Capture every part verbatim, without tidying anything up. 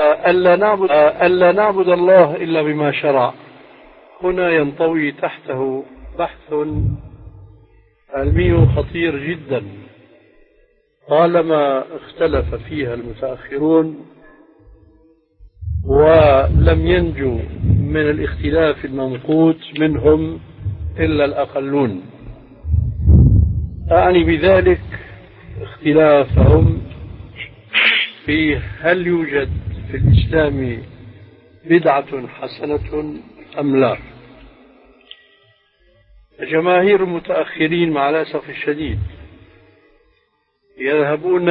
ألا نعبد, ألا نعبد الله إلا بما شرع. هنا ينطوي تحته بحث علمي خطير جدا، طالما اختلف فيها المتأخرون ولم ينجو من الاختلاف الممقوت منهم إلا الأقلون. أعني بذلك اختلافهم في هل يوجد في الإسلام بدعة حسنة أم لا. جماهير المتأخرين مع الأسف الشديد يذهبون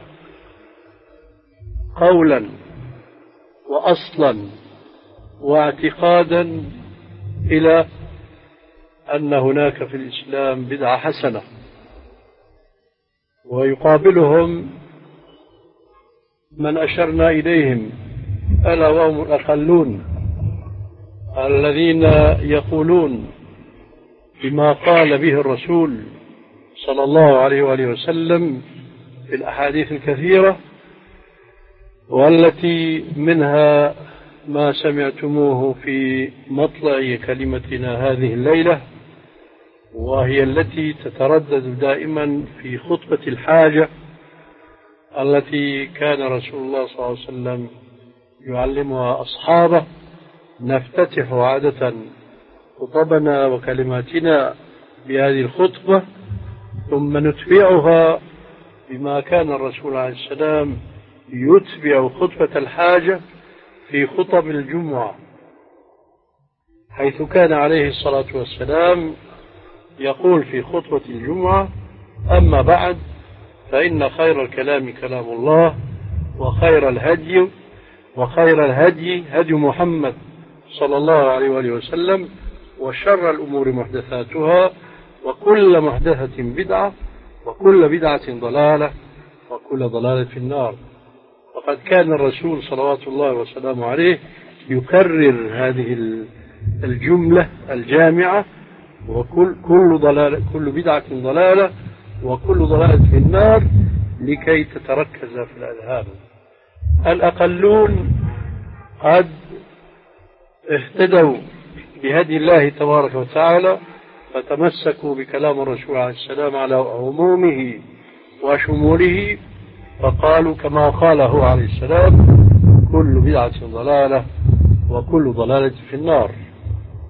قولا وأصلا واعتقادا إلى أن هناك في الإسلام بدعة حسنة، ويقابلهم من أشرنا إليهم ألا وهم الأقلون الذين يقولون بما قال به الرسول صلى الله عليه وآله وسلم في الأحاديث الكثيرة، والتي منها ما سمعتموه في مطلع كلمتنا هذه الليلة، وهي التي تتردد دائما في خطبة الحاجة التي كان رسول الله صلى الله عليه وسلم يعلمها أصحابه. نفتتح عادة خطبنا وكلماتنا بهذه الخطبة، ثم نتبعها بما كان الرسول عليه السلام يتبع خطبة الحاجة في خطب الجمعة، حيث كان عليه الصلاة والسلام يقول في خطبة الجمعة: أما بعد فإن خير الكلام كلام الله، وخير الهدي وخير الهدي هدي محمد صلى الله عليه وآله وسلم، وشر الأمور محدثاتها، وكل محدثة بدعة، وكل بدعة ضلالة، وكل ضلالة في النار. وقد كان الرسول صلوات الله وسلامه عليه يكرر هذه الجملة الجامعة: وكل كل ضلالة، كل بدعة ضلالة، وكل ضلالة في النار، لكي تتركز في الأذهان. الأقلون قد اهتدوا بهدي الله تبارك وتعالى، فتمسكوا بكلام الرسول عليه السلام على عمومه وشموله، فقالوا كما قاله عليه السلام: كل بدعة ضلالة، وكل ضلالة في النار.